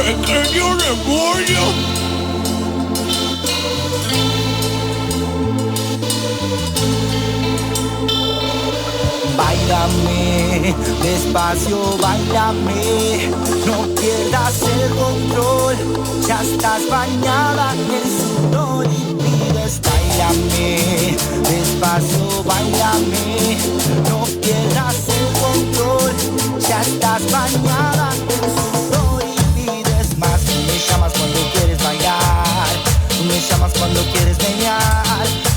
pequeño rebollo. Báilame, despacio, báilame, no pierdas el control, ya estás bañada en sudor y pides. Báilame, despacio, báilame, no pierdas el control, ya estás bañada en sudor y pides más. Tú me llamas cuando quieres bailar, tú me llamas cuando quieres menear.